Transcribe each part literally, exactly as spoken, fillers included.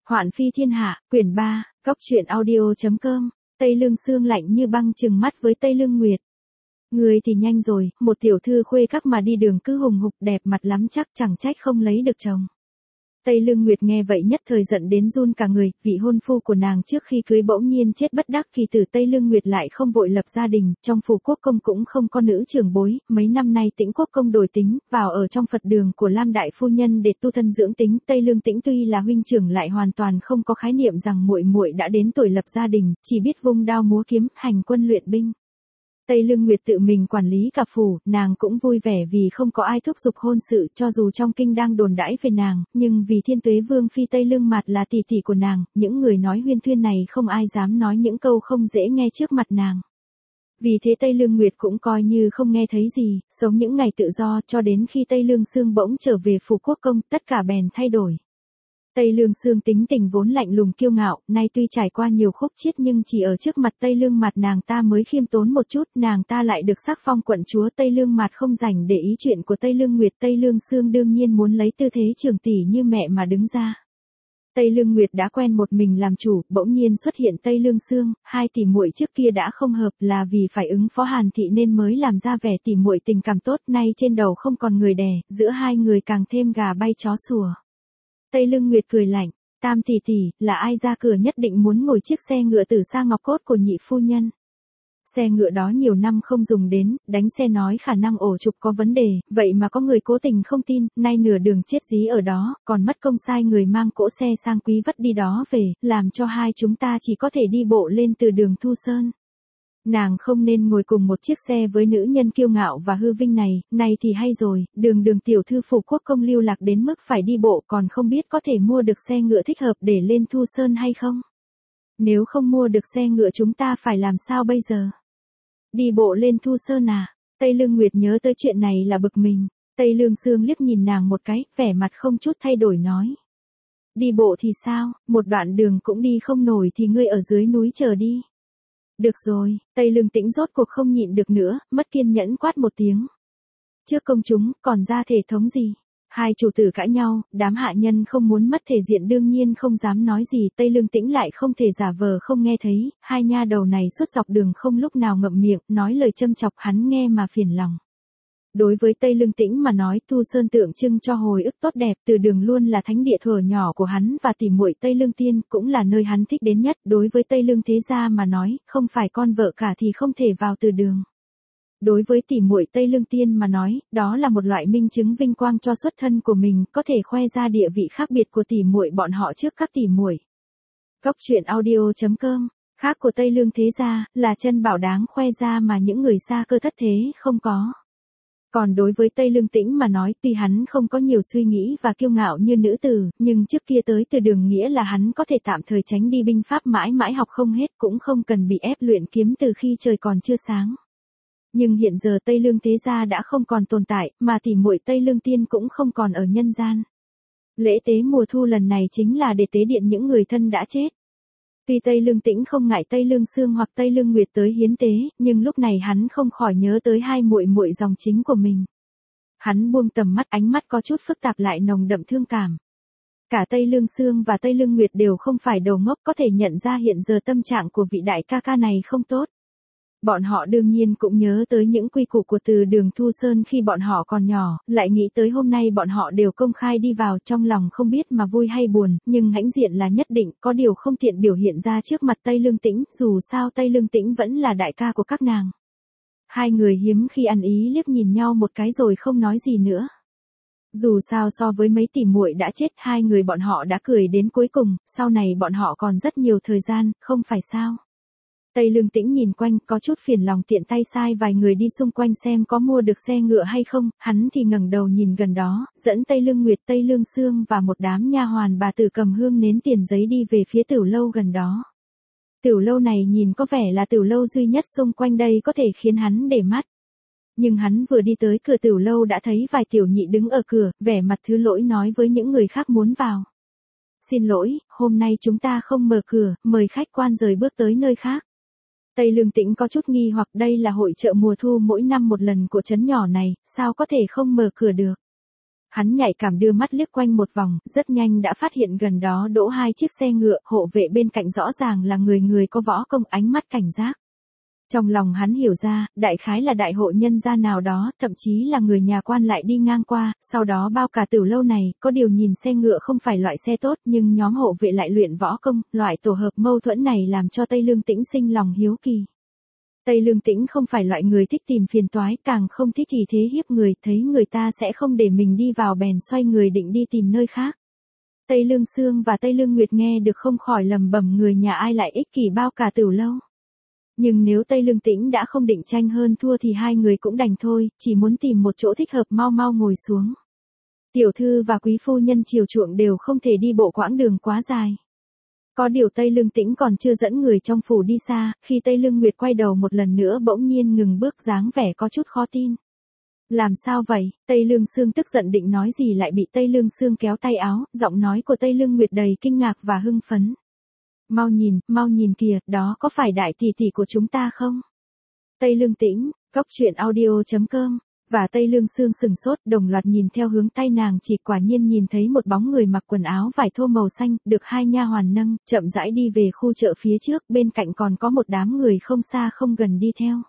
Hoạn phi thiên hạ, quyển ba, cóc truyện audio.com, Tây Lương Sương lạnh như băng trừng mắt với Tây Lương Nguyệt. Người thì nhanh rồi, một tiểu thư khuê các mà đi đường cứ hùng hục đẹp mặt lắm chắc chẳng trách không lấy được chồng. Tây Lương Nguyệt nghe vậy nhất thời giận đến run cả người, vị hôn phu của nàng trước khi cưới bỗng nhiên chết bất đắc kỳ tử. Tây Lương Nguyệt lại không vội lập gia đình, trong phủ quốc công cũng không có nữ trưởng bối, mấy năm nay Tĩnh quốc công đổi tính, vào ở trong Phật đường của Lam đại phu nhân để tu thân dưỡng tính. Tây Lương Tĩnh tuy là huynh trưởng lại hoàn toàn không có khái niệm rằng muội muội đã đến tuổi lập gia đình, chỉ biết vung đao múa kiếm, hành quân luyện binh. Tây Lương Nguyệt tự mình quản lý cả phủ, nàng cũng vui vẻ vì không có ai thúc giục hôn sự, cho dù trong kinh đang đồn đãi về nàng, nhưng vì Thiên Tuế Vương phi Tây Lương Mạt là tỷ tỷ của nàng, những người nói huyên thuyên này không ai dám nói những câu không dễ nghe trước mặt nàng. Vì thế Tây Lương Nguyệt cũng coi như không nghe thấy gì, sống những ngày tự do cho đến khi Tây Lương Sương bỗng trở về phủ quốc công, tất cả bèn thay đổi. Tây Lương Sương tính tình vốn lạnh lùng kiêu ngạo, nay tuy trải qua nhiều khúc chiết nhưng chỉ ở trước mặt Tây Lương Mạt nàng ta mới khiêm tốn một chút, nàng ta lại được sắc phong quận chúa. Tây Lương Mạt không rảnh để ý chuyện của Tây Lương Nguyệt. Tây Lương Sương đương nhiên muốn lấy tư thế trưởng tỷ như mẹ mà đứng ra. Tây Lương Nguyệt đã quen một mình làm chủ, bỗng nhiên xuất hiện Tây Lương Sương, hai tỷ muội trước kia đã không hợp, là vì phải ứng phó Hàn thị nên mới làm ra vẻ tỷ muội tình cảm tốt, nay trên đầu không còn người đè, giữa hai người càng thêm gà bay chó sủa. Tây Lương Nguyệt cười lạnh, Tam tỷ tỷ, là ai ra cửa nhất định muốn ngồi chiếc xe ngựa tử sa ngọc cốt của nhị phu nhân. Xe ngựa đó nhiều năm không dùng đến, đánh xe nói khả năng ổ trục có vấn đề, vậy mà có người cố tình không tin, nay nửa đường chết dí ở đó, còn mất công sai người mang cỗ xe sang quý vất đi đó về, làm cho hai chúng ta chỉ có thể đi bộ lên từ đường Thu Sơn. Nàng không nên ngồi cùng một chiếc xe với nữ nhân kiêu ngạo và hư vinh này, này thì hay rồi, đường đường tiểu thư phủ quốc công lưu lạc đến mức phải đi bộ còn không biết có thể mua được xe ngựa thích hợp để lên Thu Sơn hay không. Nếu không mua được xe ngựa chúng ta phải làm sao bây giờ? Đi bộ lên Thu Sơn à? Tây Lương Nguyệt nhớ tới chuyện này là bực mình. Tây Lương Sương liếc nhìn nàng một cái, vẻ mặt không chút thay đổi nói. Đi bộ thì sao, một đoạn đường cũng đi không nổi thì ngươi ở dưới núi chờ đi. Được rồi, Tây Lương Tĩnh rốt cuộc không nhịn được nữa, mất kiên nhẫn quát một tiếng. Trước công chúng, còn ra thể thống gì? Hai chủ tử cãi nhau, đám hạ nhân không muốn mất thể diện đương nhiên không dám nói gì. Tây Lương Tĩnh lại không thể giả vờ không nghe thấy, hai nha đầu này suốt dọc đường không lúc nào ngậm miệng, nói lời châm chọc hắn nghe mà phiền lòng. Đối với Tây Lương Tĩnh mà nói, Thu Sơn tượng trưng cho hồi ức tốt đẹp, từ đường luôn là thánh địa thuở nhỏ của hắn và tỷ muội Tây Lương Tiên, cũng là nơi hắn thích đến nhất. Đối với Tây Lương thế gia mà nói, không phải con vợ cả thì không thể vào từ đường. Đối với tỷ muội Tây Lương Tiên mà nói, đó là một loại minh chứng vinh quang cho xuất thân của mình, có thể khoe ra địa vị khác biệt của tỷ muội bọn họ trước các tỷ muội. Cóc truyện audio.com, khác của Tây Lương thế gia, là chân bảo đáng khoe ra mà những người xa cơ thất thế không có. Còn đối với Tây Lương Tĩnh mà nói, tuy hắn không có nhiều suy nghĩ và kiêu ngạo như nữ tử, nhưng trước kia tới từ đường nghĩa là hắn có thể tạm thời tránh đi binh pháp mãi mãi học không hết, cũng không cần bị ép luyện kiếm từ khi trời còn chưa sáng. Nhưng hiện giờ Tây Lương thế gia đã không còn tồn tại, mà tỷ muội Tây Lương Tiên cũng không còn ở nhân gian. Lễ tế mùa thu lần này chính là để tế điện những người thân đã chết. Tuy Tây Lương Tĩnh không ngại Tây Lương Sương hoặc Tây Lương Nguyệt tới hiến tế, nhưng lúc này hắn không khỏi nhớ tới hai muội muội dòng chính của mình. Hắn buông tầm mắt, ánh mắt có chút phức tạp lại nồng đậm thương cảm. Cả Tây Lương Sương và Tây Lương Nguyệt đều không phải đầu ngốc, có thể nhận ra hiện giờ tâm trạng của vị đại ca ca này không tốt. Bọn họ đương nhiên cũng nhớ tới những quy củ của từ đường Thu Sơn khi bọn họ còn nhỏ, lại nghĩ tới hôm nay bọn họ đều công khai đi vào, trong lòng không biết mà vui hay buồn, nhưng hãnh diện là nhất định, có điều không tiện biểu hiện ra trước mặt Tây Lương Tĩnh, dù sao Tây Lương Tĩnh vẫn là đại ca của các nàng. Hai người hiếm khi ăn ý liếc nhìn nhau một cái rồi không nói gì nữa. Dù sao so với mấy tỷ muội đã chết, hai người bọn họ đã cười đến cuối cùng, sau này bọn họ còn rất nhiều thời gian, không phải sao? Tây Lương Tĩnh nhìn quanh, có chút phiền lòng tiện tay sai vài người đi xung quanh xem có mua được xe ngựa hay không, hắn thì ngẩng đầu nhìn gần đó, dẫn Tây Lương Nguyệt, Tây Lương Sương và một đám nha hoàn bà tử cầm hương nến tiền giấy đi về phía tiểu lâu gần đó. Tiểu lâu này nhìn có vẻ là tiểu lâu duy nhất xung quanh đây có thể khiến hắn để mắt. Nhưng hắn vừa đi tới cửa tiểu lâu đã thấy vài tiểu nhị đứng ở cửa, vẻ mặt thứ lỗi nói với những người khác muốn vào. Xin lỗi, hôm nay chúng ta không mở cửa, mời khách quan rời bước tới nơi khác. Tây Lương Tĩnh có chút nghi hoặc, đây là hội chợ mùa thu mỗi năm một lần của trấn nhỏ này, sao có thể không mở cửa được. Hắn nhạy cảm đưa mắt liếc quanh một vòng, rất nhanh đã phát hiện gần đó đỗ hai chiếc xe ngựa, hộ vệ bên cạnh rõ ràng là người người có võ công, ánh mắt cảnh giác. Trong lòng hắn hiểu ra, đại khái là đại hội nhân gia nào đó, thậm chí là người nhà quan lại đi ngang qua, sau đó bao cả tiểu lâu này, có điều nhìn xe ngựa không phải loại xe tốt, nhưng nhóm hộ vệ lại luyện võ công, loại tổ hợp mâu thuẫn này làm cho Tây Lương Tĩnh sinh lòng hiếu kỳ. Tây Lương Tĩnh không phải loại người thích tìm phiền toái, càng không thích ý thế hiếp người, thấy người ta sẽ không để mình đi vào bèn xoay người định đi tìm nơi khác. Tây Lương Sương và Tây Lương Nguyệt nghe được không khỏi lầm bầm người nhà ai lại ích kỷ bao cả tiểu lâu. Nhưng nếu Tây Lương Tĩnh đã không định tranh hơn thua thì hai người cũng đành thôi, chỉ muốn tìm một chỗ thích hợp mau mau ngồi xuống. Tiểu thư và quý phu nhân chiều chuộng đều không thể đi bộ quãng đường quá dài. Có điều Tây Lương Tĩnh còn chưa dẫn người trong phủ đi xa, khi Tây Lương Nguyệt quay đầu một lần nữa bỗng nhiên ngừng bước, dáng vẻ có chút khó tin. Làm sao vậy? Tây Lương Sương tức giận định nói gì lại bị Tây Lương Sương kéo tay áo, giọng nói của Tây Lương Nguyệt đầy kinh ngạc và hưng phấn. Mau nhìn, mau nhìn kìa, đó có phải đại tỷ tỷ của chúng ta không? Tây Lương Tĩnh, cốc truyện audio chấm com. Và Tây Lương Sương sừng sốt, đồng loạt nhìn theo hướng tay nàng chỉ, quả nhiên nhìn thấy một bóng người mặc quần áo vải thô màu xanh, được hai nha hoàn nâng, chậm rãi đi về khu chợ phía trước, bên cạnh còn có một đám người không xa không gần đi theo.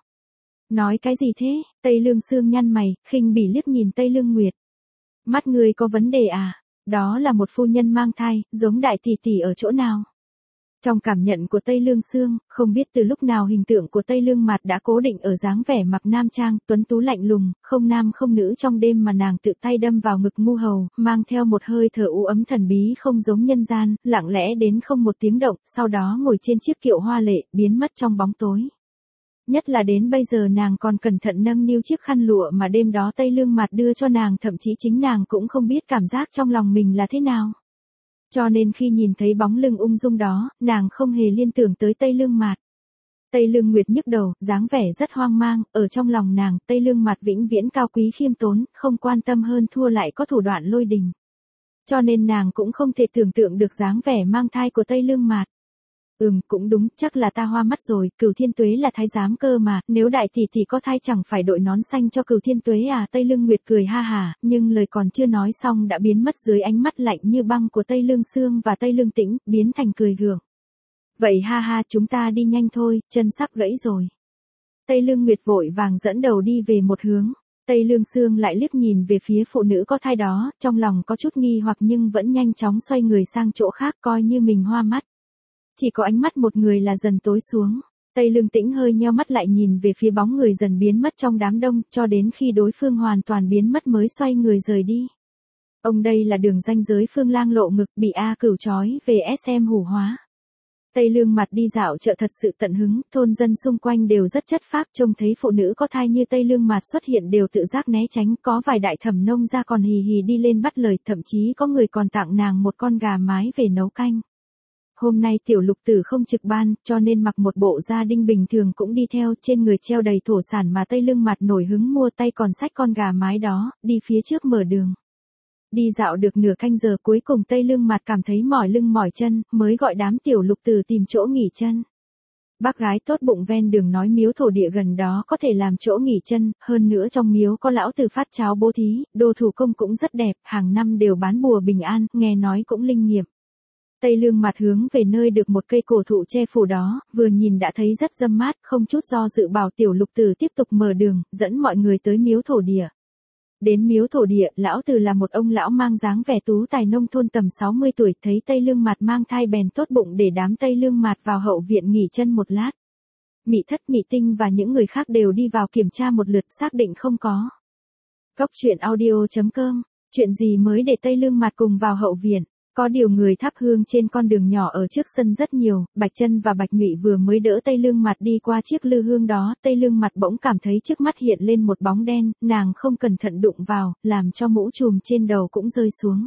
Nói cái gì thế? Tây Lương Sương nhăn mày, khinh bỉ liếc nhìn Tây Lương Nguyệt. Mắt ngươi có vấn đề à? Đó là một phu nhân mang thai, giống đại tỷ tỷ ở chỗ nào? Trong cảm nhận của Tây Lương Sương, không biết từ lúc nào hình tượng của Tây Lương Mạt đã cố định ở dáng vẻ mặc nam trang, tuấn tú lạnh lùng, không nam không nữ trong đêm mà nàng tự tay đâm vào ngực ngu hầu, mang theo một hơi thở u ấm thần bí không giống nhân gian, lặng lẽ đến không một tiếng động, sau đó ngồi trên chiếc kiệu hoa lệ, biến mất trong bóng tối. Nhất là đến bây giờ nàng còn cẩn thận nâng niu chiếc khăn lụa mà đêm đó Tây Lương Mạt đưa cho nàng, thậm chí chính nàng cũng không biết cảm giác trong lòng mình là thế nào. Cho nên khi nhìn thấy bóng lưng ung dung đó, nàng không hề liên tưởng tới Tây Lương Mạt. Tây Lương Nguyệt nhức đầu, dáng vẻ rất hoang mang, ở trong lòng nàng, Tây Lương Mạt vĩnh viễn cao quý khiêm tốn, không quan tâm hơn thua lại có thủ đoạn lôi đình. Cho nên nàng cũng không thể tưởng tượng được dáng vẻ mang thai của Tây Lương Mạt. Ừm, cũng đúng, chắc là ta hoa mắt rồi, Cửu Thiên Tuế là thái giám cơ mà, nếu đại tỷ tỷ có thai chẳng phải đội nón xanh cho Cửu Thiên Tuế à? Tây Lương Nguyệt cười ha hả, nhưng lời còn chưa nói xong đã biến mất dưới ánh mắt lạnh như băng của Tây Lương Sương và Tây Lương Tĩnh, biến thành cười gượng. Vậy ha ha, chúng ta đi nhanh thôi, chân sắp gãy rồi. Tây Lương Nguyệt vội vàng dẫn đầu đi về một hướng. Tây Lương Sương lại liếc nhìn về phía phụ nữ có thai đó, trong lòng có chút nghi hoặc nhưng vẫn nhanh chóng xoay người sang chỗ khác, coi như mình hoa mắt. Chỉ có ánh mắt một người là dần tối xuống. Tây Lương Tĩnh hơi nheo mắt lại nhìn về phía bóng người dần biến mất trong đám đông, cho đến khi đối phương hoàn toàn biến mất mới xoay người rời đi. Ông đây là đường ranh giới Phương Lang lộ ngực, bị A Cửu trói về ét em hủ hóa. Tây Lương Mặt đi dạo chợ thật sự tận hứng, thôn dân xung quanh đều rất chất phác, trông thấy phụ nữ có thai như Tây Lương Mặt xuất hiện đều tự giác né tránh, có vài đại thẩm nông ra còn hì hì đi lên bắt lời, thậm chí có người còn tặng nàng một con gà mái về nấu canh. Hôm nay tiểu lục tử không trực ban, cho nên mặc một bộ gia đình bình thường cũng đi theo, trên người treo đầy thổ sản mà Tây Lương Mặt nổi hứng mua, tay còn xách con gà mái đó, đi phía trước mở đường. Đi dạo được nửa canh giờ cuối cùng Tây Lương Mặt cảm thấy mỏi lưng mỏi chân, mới gọi đám tiểu lục tử tìm chỗ nghỉ chân. Bác gái tốt bụng ven đường nói miếu thổ địa gần đó có thể làm chỗ nghỉ chân, hơn nữa trong miếu có lão tử phát cháo bố thí, đồ thủ công cũng rất đẹp, hàng năm đều bán bùa bình an, nghe nói cũng linh nghiệm. Tây Lương Mặt hướng về nơi được một cây cổ thụ che phủ đó, vừa nhìn đã thấy rất râm mát, không chút do dự bảo tiểu lục tử tiếp tục mở đường, dẫn mọi người tới miếu thổ địa. Đến miếu thổ địa, lão tử là một ông lão mang dáng vẻ tú tài nông thôn tầm sáu mươi tuổi, thấy Tây Lương Mặt mang thai bèn tốt bụng để đám Tây Lương Mặt vào hậu viện nghỉ chân một lát. Mị Thất, Mị Tinh và những người khác đều đi vào kiểm tra một lượt, xác định không có. Cốc truyện audio chấm com, chuyện gì mới để Tây Lương Mặt cùng vào hậu viện. Có điều người thắp hương trên con đường nhỏ ở trước sân rất nhiều, Bạch Chân và Bạch Ngụy vừa mới đỡ Tây Lương Mặt đi qua chiếc lư hương đó, Tây Lương Mặt bỗng cảm thấy trước mắt hiện lên một bóng đen, nàng không cẩn thận đụng vào, làm cho mũ trùm trên đầu cũng rơi xuống.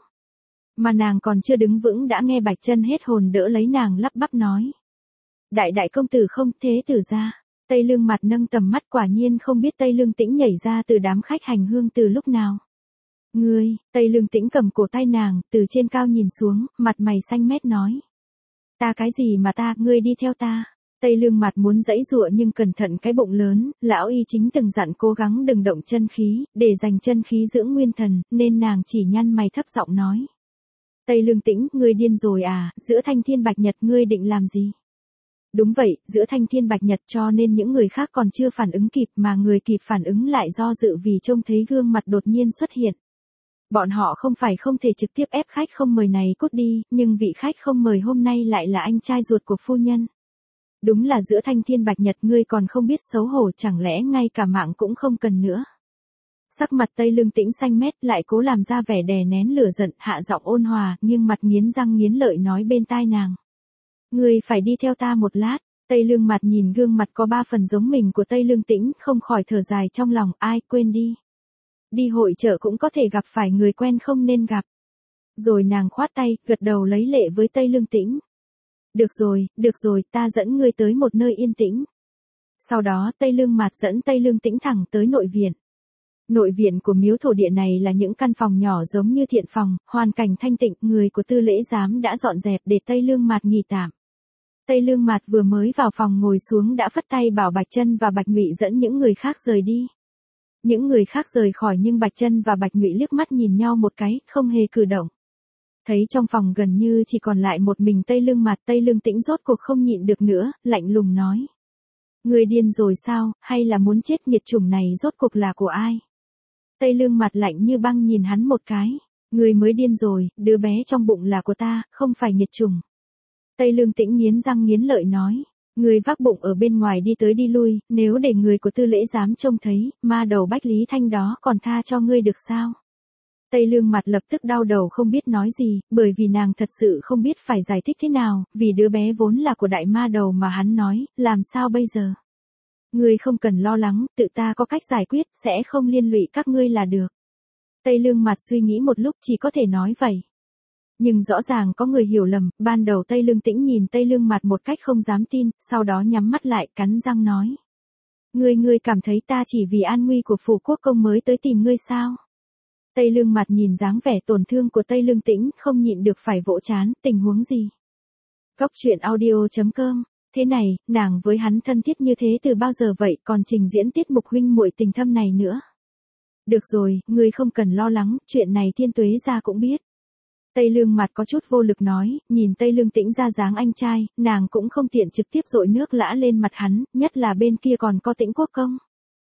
Mà nàng còn chưa đứng vững đã nghe Bạch Chân hết hồn đỡ lấy nàng lắp bắp nói. Đại đại công tử không, thế tử ra. Tây Lương Mặt nâng tầm mắt, quả nhiên không biết Tây Lương Tĩnh nhảy ra từ đám khách hành hương từ lúc nào. Ngươi, Tây Lương Tĩnh cầm cổ tay nàng, từ trên cao nhìn xuống, mặt mày xanh mét nói. Ta cái gì mà ta, ngươi đi theo ta. Tây Lương Mạt muốn giãy giụa nhưng cẩn thận cái bụng lớn, lão y chính từng dặn cố gắng đừng động chân khí, để dành chân khí dưỡng nguyên thần, nên nàng chỉ nhăn mày thấp giọng nói. Tây Lương Tĩnh, ngươi điên rồi à, giữa thanh thiên bạch nhật ngươi định làm gì? Đúng vậy, giữa thanh thiên bạch nhật cho nên những người khác còn chưa phản ứng kịp mà người kịp phản ứng lại do dự vì trông thấy gương mặt đột nhiên xuất hiện. Bọn họ không phải không thể trực tiếp ép khách không mời này cút đi, nhưng vị khách không mời hôm nay lại là anh trai ruột của phu nhân. Đúng là giữa thanh thiên bạch nhật ngươi còn không biết xấu hổ, chẳng lẽ ngay cả mạng cũng không cần nữa. Sắc mặt Tây Lương Tĩnh xanh mét lại cố làm ra vẻ đè nén lửa giận, hạ giọng ôn hòa, nhưng mặt nghiến răng nghiến lợi nói bên tai nàng. Ngươi phải đi theo ta một lát. Tây Lương Mạt nhìn gương mặt có ba phần giống mình của Tây Lương Tĩnh, không khỏi thở dài trong lòng, ai quên đi. Đi hội chợ cũng có thể gặp phải người quen không nên gặp. Rồi nàng khoát tay, gật đầu lấy lệ với Tây Lương Tĩnh. Được rồi, được rồi, ta dẫn ngươi tới một nơi yên tĩnh. Sau đó Tây Lương Mạt dẫn Tây Lương Tĩnh thẳng tới nội viện. Nội viện của miếu thổ địa này là những căn phòng nhỏ giống như thiện phòng, hoàn cảnh thanh tịnh, người của tư lễ giám đã dọn dẹp để Tây Lương Mạt nghỉ tạm. Tây Lương Mạt vừa mới vào phòng ngồi xuống đã phất tay bảo Bạch Chân và Bạch Ngụy dẫn những người khác rời đi. Những người khác rời khỏi nhưng Bạch Chân và Bạch Ngụy liếc mắt nhìn nhau một cái, không hề cử động. Thấy trong phòng gần như chỉ còn lại một mình Tây Lương Mạt, Tây Lương Tĩnh rốt cuộc không nhịn được nữa, lạnh lùng nói. Người điên rồi sao, hay là muốn chết, nghiệt chủng này rốt cuộc là của ai? Tây Lương Mạt lạnh như băng nhìn hắn một cái. Người mới điên rồi, đứa bé trong bụng là của ta, không phải nghiệt chủng. Tây Lương Tĩnh nghiến răng nghiến lợi nói. Người vác bụng ở bên ngoài đi tới đi lui, nếu để người của tư lễ giám trông thấy, ma đầu Bách Lý Thanh đó còn tha cho ngươi được sao? Tây Lương Mạt lập tức đau đầu không biết nói gì, bởi vì nàng thật sự không biết phải giải thích thế nào, vì đứa bé vốn là của đại ma đầu mà hắn nói, làm sao bây giờ? Ngươi không cần lo lắng, tự ta có cách giải quyết, sẽ không liên lụy các ngươi là được. Tây Lương Mạt suy nghĩ một lúc chỉ có thể nói vậy. Nhưng rõ ràng có người hiểu lầm, ban đầu Tây Lương Tĩnh nhìn Tây Lương Mạt một cách không dám tin, sau đó nhắm mắt lại, cắn răng nói. Ngươi ngươi cảm thấy ta chỉ vì an nguy của phủ quốc công mới tới tìm ngươi sao? Tây Lương Mạt nhìn dáng vẻ tổn thương của Tây Lương Tĩnh, không nhịn được phải vỗ trán, tình huống gì? Góc truyện audio chấm com. Thế này, nàng với hắn thân thiết như thế từ bao giờ vậy, còn trình diễn tiết mục huynh muội tình thâm này nữa. Được rồi, ngươi không cần lo lắng, chuyện này Thiên Tuế gia cũng biết. Tây Lương Mạt có chút vô lực nói, nhìn Tây Lương Tĩnh ra dáng anh trai, nàng cũng không tiện trực tiếp dội nước lã lên mặt hắn, nhất là bên kia còn có Tĩnh Quốc công.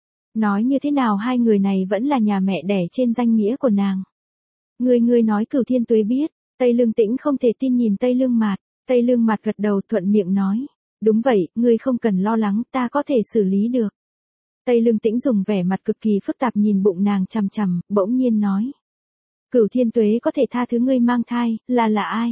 Nói như thế nào hai người này vẫn là nhà mẹ đẻ trên danh nghĩa của nàng. Người người nói Cửu Thiên Tuế biết, Tây Lương Tĩnh không thể tin nhìn Tây Lương Mạt, Tây Lương Mạt gật đầu thuận miệng nói. Đúng vậy, ngươi không cần lo lắng, ta có thể xử lý được. Tây Lương Tĩnh dùng vẻ mặt cực kỳ phức tạp nhìn bụng nàng chằm chằm, bỗng nhiên nói. Cửu Thiên Tuế có thể tha thứ ngươi mang thai, là là ai?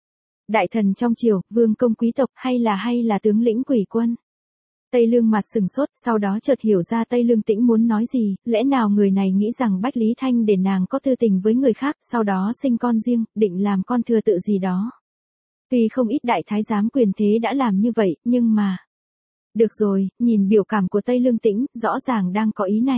Đại thần trong triều, vương công quý tộc hay là hay là tướng lĩnh quỷ quân? Tây Lương Mạt sừng sốt, sau đó chợt hiểu ra Tây Lương Tĩnh muốn nói gì, lẽ nào người này nghĩ rằng Bách Lý Thanh để nàng có tư tình với người khác, sau đó sinh con riêng, định làm con thừa tự gì đó. Tuy không ít đại thái giám quyền thế đã làm như vậy, nhưng mà... Được rồi, nhìn biểu cảm của Tây Lương Tĩnh, rõ ràng đang có ý này.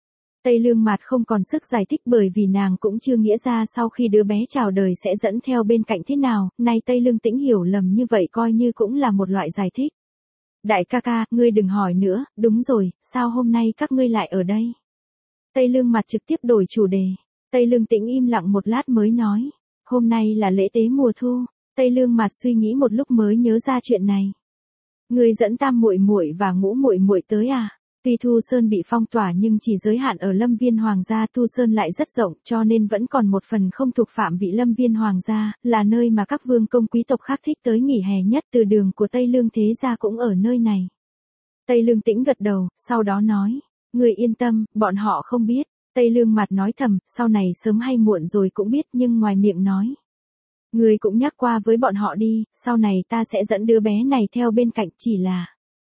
Tây Lương Mạt không còn sức giải thích bởi vì nàng cũng chưa nghĩ ra sau khi đứa bé chào đời sẽ dẫn theo bên cạnh thế nào, nay Tây Lương Tĩnh hiểu lầm như vậy coi như cũng là một loại giải thích. Đại ca ca, ngươi đừng hỏi nữa, đúng rồi, sao hôm nay các ngươi lại ở đây? Tây Lương Mạt trực tiếp đổi chủ đề. Tây Lương Tĩnh im lặng một lát mới nói, hôm nay là lễ tế mùa thu. Tây Lương Mạt suy nghĩ một lúc mới nhớ ra chuyện này. Ngươi dẫn Tam muội muội và Ngũ muội muội tới à? Tuy Thu Sơn bị phong tỏa nhưng chỉ giới hạn ở Lâm Viên Hoàng gia, Thu Sơn lại rất rộng cho nên vẫn còn một phần không thuộc phạm vị Lâm Viên Hoàng gia, là nơi mà các vương công quý tộc khác thích tới nghỉ hè nhất, từ đường của Tây Lương thế gia cũng ở nơi này. Tây Lương Tĩnh gật đầu, sau đó nói, ngươi yên tâm, bọn họ không biết. Tây Lương Mạt nói thầm, sau này sớm hay muộn rồi cũng biết, nhưng ngoài miệng nói. Ngươi cũng nhắc qua với bọn họ đi, sau này ta sẽ dẫn đứa bé này theo bên cạnh, chỉ là...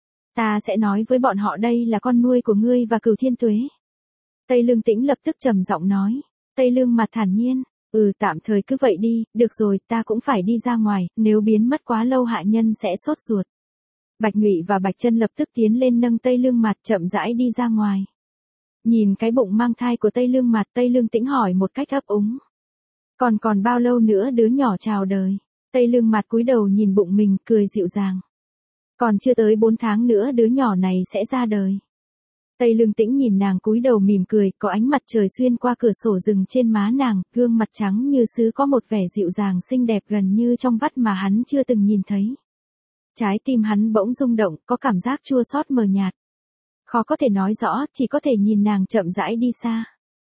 Ta sẽ nói với bọn họ đây là con nuôi của ngươi và Cửu Thiên Tuế. Tây Lương Tĩnh lập tức trầm giọng nói. Tây Lương Mạt thản nhiên, ừ tạm thời cứ vậy đi, được rồi, ta cũng phải đi ra ngoài, nếu biến mất quá lâu hạ nhân sẽ sốt ruột. Bạch Ngụy và Bạch Chân lập tức tiến lên nâng Tây Lương Mạt chậm rãi đi ra ngoài. Nhìn cái bụng mang thai của Tây Lương Mạt, Tây Lương Tĩnh hỏi một cách ấp úng. Còn còn bao lâu nữa đứa nhỏ chào đời? Tây Lương Mạt cúi đầu nhìn bụng mình, cười dịu dàng. Còn chưa tới bốn tháng nữa đứa nhỏ này sẽ ra đời. Tây Lương Tĩnh nhìn nàng cúi đầu mỉm cười, có ánh mặt trời xuyên qua cửa sổ rừng trên má nàng, gương mặt trắng như sứ có một vẻ dịu dàng xinh đẹp gần như trong vắt mà hắn chưa từng nhìn thấy. Trái tim hắn bỗng rung động, có cảm giác chua xót mờ nhạt. Khó có thể nói rõ, chỉ có thể nhìn nàng chậm rãi đi xa.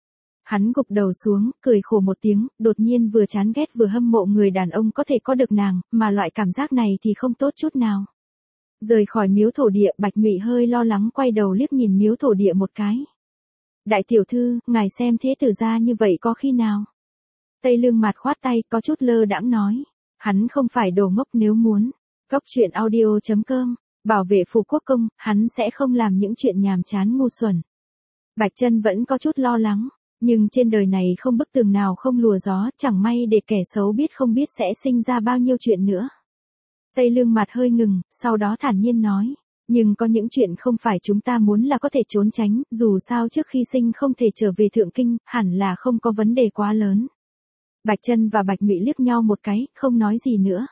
Hắn gục đầu xuống, cười khổ một tiếng, đột nhiên vừa chán ghét vừa hâm mộ người đàn ông có thể có được nàng, mà loại cảm giác này thì không tốt chút nào. Rời khỏi miếu thổ địa, Bạch Nhụy hơi lo lắng quay đầu liếc nhìn miếu thổ địa một cái. Đại tiểu thư, ngài xem thế tử ra như vậy có khi nào? Tây Lương Mạt khoát tay, có chút lơ đãng nói. Hắn không phải đồ ngốc, nếu muốn. Góc truyện audio chấm com, bảo vệ Phù Quốc Công, hắn sẽ không làm những chuyện nhàm chán ngu xuẩn. Bạch Chân vẫn có chút lo lắng, nhưng trên đời này không bức tường nào không lùa gió, chẳng may để kẻ xấu biết không biết sẽ sinh ra bao nhiêu chuyện nữa. Tây Lương Mạt hơi ngừng, sau đó thản nhiên nói, nhưng có những chuyện không phải chúng ta muốn là có thể trốn tránh, dù sao trước khi sinh không thể trở về Thượng Kinh, hẳn là không có vấn đề quá lớn. Bạch Chân và Bạch Nhụy liếc nhau một cái, không nói gì nữa.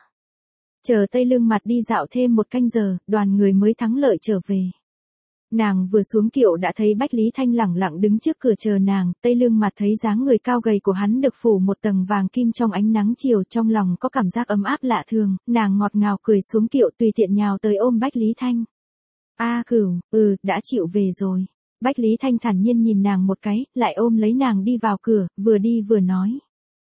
Chờ Tây Lương Mạt đi dạo thêm một canh giờ, đoàn người mới thắng lợi trở về. Nàng vừa xuống kiệu đã thấy Bách Lý Thanh lẳng lặng đứng trước cửa chờ nàng, Tây Lương Mạt thấy dáng người cao gầy của hắn được phủ một tầng vàng kim trong ánh nắng chiều, trong lòng có cảm giác ấm áp lạ thường, nàng ngọt ngào cười xuống kiệu tùy tiện nhào tới ôm Bách Lý Thanh. A Cửu, ừ, đã chịu về rồi. Bách Lý Thanh thản nhiên nhìn nàng một cái, lại ôm lấy nàng đi vào cửa, vừa đi vừa nói.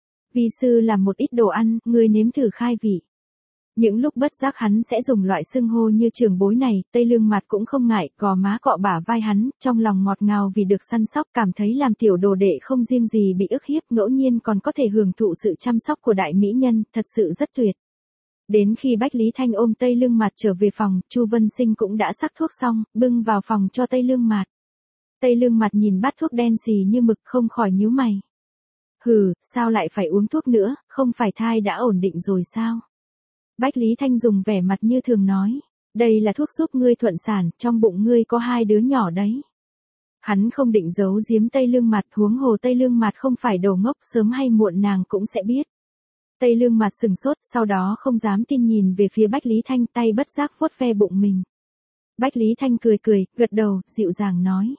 Vi sư làm một ít đồ ăn, ngươi nếm thử khai vị. Những lúc bất giác hắn sẽ dùng loại xưng hô như trưởng bối này, Tây Lương Mạt cũng không ngại, gò má cọ bả vai hắn, trong lòng ngọt ngào vì được săn sóc, cảm thấy làm tiểu đồ đệ không riêng gì bị ức hiếp, ngẫu nhiên còn có thể hưởng thụ sự chăm sóc của đại mỹ nhân, thật sự rất tuyệt. Đến khi Bách Lý Thanh ôm Tây Lương Mạt trở về phòng, Chu Vân Sinh cũng đã sắc thuốc xong, bưng vào phòng cho Tây Lương Mạt. Tây Lương Mạt nhìn bát thuốc đen xì như mực không khỏi nhíu mày. Hừ, sao lại phải uống thuốc nữa, không phải thai đã ổn định rồi sao? Bách Lý Thanh dùng vẻ mặt như thường nói, đây là thuốc giúp ngươi thuận sản, trong bụng ngươi có hai đứa nhỏ đấy. Hắn không định giấu giếm Tây Lương Mạt, huống hồ Tây Lương Mạt không phải đồ ngốc, sớm hay muộn nàng cũng sẽ biết. Tây Lương Mạt sừng sốt, sau đó không dám tin nhìn về phía Bách Lý Thanh, tay bất giác vuốt ve bụng mình. Bách Lý Thanh cười cười, gật đầu, dịu dàng nói.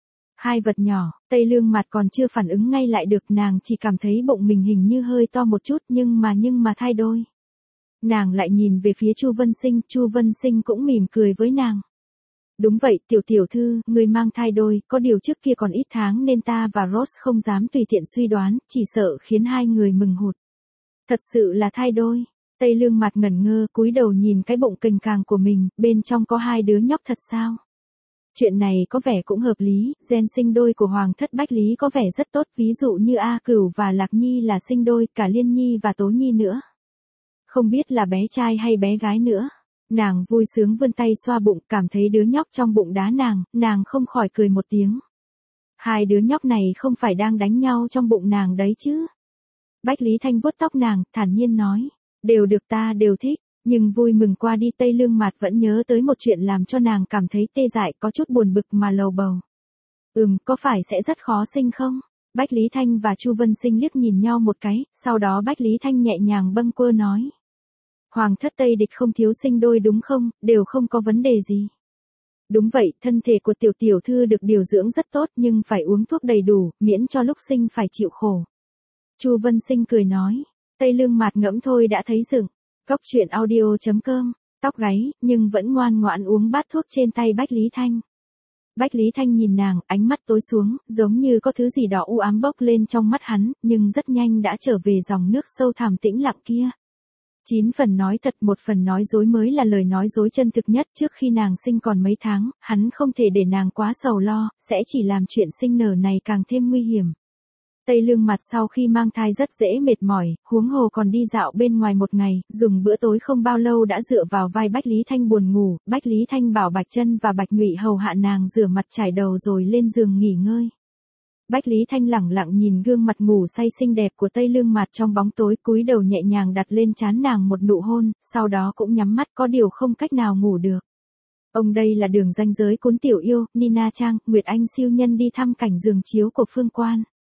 Hai vật nhỏ, Tây Lương Mạt còn chưa phản ứng ngay lại được, nàng chỉ cảm thấy bụng mình hình như hơi to một chút, nhưng mà nhưng mà thai đôi. Nàng lại nhìn về phía Chu Vân Sinh, Chu Vân Sinh cũng mỉm cười với nàng. Đúng vậy, tiểu tiểu thư, người mang thai đôi, có điều trước kia còn ít tháng nên ta và Rose không dám tùy tiện suy đoán, chỉ sợ khiến hai người mừng hụt. Thật sự là thai đôi. Tây Lương Mạt ngẩn ngơ, cúi đầu nhìn cái bụng cành càng của mình, bên trong có hai đứa nhóc thật sao? Chuyện này có vẻ cũng hợp lý, gen sinh đôi của Hoàng thất Bách Lý có vẻ rất tốt, ví dụ như A Cửu và Lạc Nhi là sinh đôi, cả Liên Nhi và Tố Nhi nữa. Không biết là bé trai hay bé gái nữa. Nàng vui sướng vươn tay xoa bụng, cảm thấy đứa nhóc trong bụng đá nàng, nàng không khỏi cười một tiếng. Hai đứa nhóc này không phải đang đánh nhau trong bụng nàng đấy chứ? Bách Lý Thanh vuốt tóc nàng, thản nhiên nói, đều được, ta đều thích, nhưng vui mừng qua đi. Tây Lương Mạt vẫn nhớ tới một chuyện làm cho nàng cảm thấy tê dại, có chút buồn bực mà lầu bầu. Ừm, có phải sẽ rất khó sinh không? Bách Lý Thanh và Chu Vân Sinh liếc nhìn nhau một cái, sau đó Bách Lý Thanh nhẹ nhàng bâng quơ nói. Hoàng thất Tây Địch không thiếu sinh đôi đúng không, đều không có vấn đề gì. Đúng vậy, thân thể của tiểu tiểu thư được điều dưỡng rất tốt nhưng phải uống thuốc đầy đủ, miễn cho lúc sinh phải chịu khổ. Chu Vân Sinh cười nói, Tây Lương Mạt ngẫm thôi đã thấy rừng. Góc truyện audio chấm com, tóc gáy, nhưng vẫn ngoan ngoãn uống bát thuốc trên tay Bách Lý Thanh. Bách Lý Thanh nhìn nàng, ánh mắt tối xuống, giống như có thứ gì đó u ám bốc lên trong mắt hắn, nhưng rất nhanh đã trở về dòng nước sâu thẳm tĩnh lặng kia. Chín phần nói thật, một phần nói dối mới là lời nói dối chân thực nhất. Trước khi nàng sinh còn mấy tháng, hắn không thể để nàng quá sầu lo, sẽ chỉ làm chuyện sinh nở này càng thêm nguy hiểm. Tây Lương Mạt sau khi mang thai rất dễ mệt mỏi, huống hồ còn đi dạo bên ngoài một ngày, dùng bữa tối không bao lâu đã dựa vào vai Bách Lý Thanh buồn ngủ. Bách Lý Thanh bảo Bạch Chân và Bạch Nhụy hầu hạ nàng rửa mặt trải đầu rồi lên giường nghỉ ngơi. Bách Lý Thanh lẳng lặng nhìn gương mặt ngủ say xinh đẹp của Tây Lương Mạt trong bóng tối, cúi đầu nhẹ nhàng đặt lên trán nàng một nụ hôn, sau đó cũng nhắm mắt, có điều không cách nào ngủ được. Ông đây là đường ranh giới cuốn tiểu yêu, Nina Trang, Nguyệt Anh siêu nhân đi thăm cảnh giường chiếu của Phương Quan.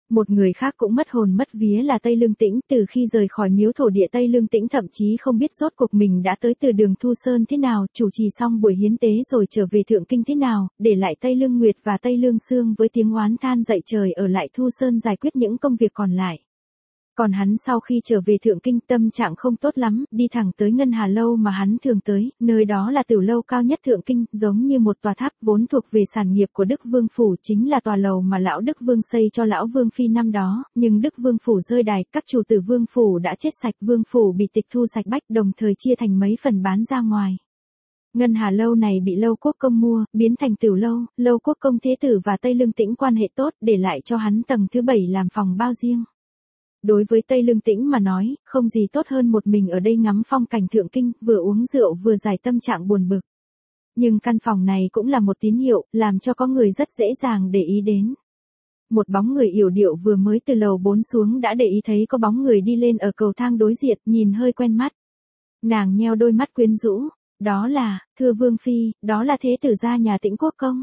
Một người khác cũng mất hồn mất vía là Tây Lương Tĩnh, từ khi rời khỏi miếu thổ địa Tây Lương Tĩnh thậm chí không biết rốt cuộc mình đã tới từ đường Thu Sơn thế nào, chủ trì xong buổi hiến tế rồi trở về Thượng Kinh thế nào, để lại Tây Lương Nguyệt và Tây Lương Sương với tiếng oán than dậy trời ở lại Thu Sơn giải quyết những công việc còn lại. Còn hắn sau khi trở về Thượng Kinh tâm trạng không tốt lắm, đi thẳng tới Ngân Hà Lâu mà hắn thường tới, nơi đó là tiểu lâu cao nhất Thượng Kinh, giống như một tòa tháp vốn thuộc về sản nghiệp của Đức Vương Phủ, chính là tòa lầu mà lão Đức Vương xây cho lão Vương Phi năm đó, nhưng Đức Vương Phủ rơi đài, các chủ tử Vương Phủ đã chết sạch, Vương Phủ bị tịch thu sạch bách, đồng thời chia thành mấy phần bán ra ngoài. Ngân Hà Lâu này bị Lâu Quốc Công mua, biến thành Tiểu Lâu, Lâu Quốc Công Thế Tử và Tây Lương Tĩnh quan hệ tốt, để lại cho hắn tầng thứ bảy làm phòng bao riêng. Đối với Tây Lương Tĩnh mà nói, không gì tốt hơn một mình ở đây ngắm phong cảnh Thượng Kinh, vừa uống rượu vừa giải tâm trạng buồn bực. Nhưng căn phòng này cũng là một tín hiệu, làm cho có người rất dễ dàng để ý đến. Một bóng người yểu điệu vừa mới từ lầu bốn xuống đã để ý thấy có bóng người đi lên ở cầu thang đối diện, nhìn hơi quen mắt. Nàng nheo đôi mắt quyến rũ, đó là, thưa Vương Phi, đó là thế tử gia nhà Tĩnh Quốc Công.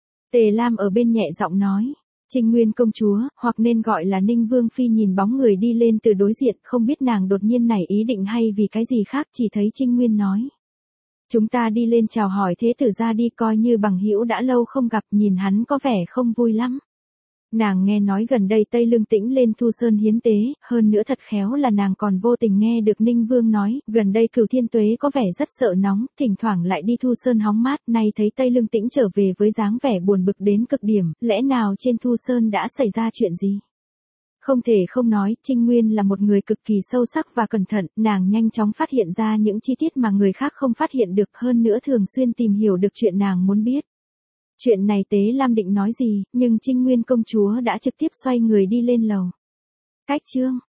Tề Lam ở bên nhẹ giọng nói. Trinh Nguyên công chúa, hoặc nên gọi là Ninh Vương Phi nhìn bóng người đi lên từ đối diện, không biết nàng đột nhiên nảy ý định hay vì cái gì khác, chỉ thấy Trinh Nguyên nói. Chúng ta đi lên chào hỏi thế tử gia đi, coi như bằng hữu đã lâu không gặp, nhìn hắn có vẻ không vui lắm. Nàng nghe nói gần đây Tây Lương Tĩnh lên Thu Sơn hiến tế, hơn nữa thật khéo là nàng còn vô tình nghe được Ninh Vương nói, gần đây Cửu Thiên Tuế có vẻ rất sợ nóng, thỉnh thoảng lại đi Thu Sơn hóng mát, nay thấy Tây Lương Tĩnh trở về với dáng vẻ buồn bực đến cực điểm, lẽ nào trên Thu Sơn đã xảy ra chuyện gì? Không thể không nói, Trinh Nguyên là một người cực kỳ sâu sắc và cẩn thận, nàng nhanh chóng phát hiện ra những chi tiết mà người khác không phát hiện được, hơn nữa thường xuyên tìm hiểu được chuyện nàng muốn biết. Chuyện này Tế Lam định nói gì, nhưng Trinh Nguyên công chúa đã trực tiếp xoay người đi lên lầu. Cách chương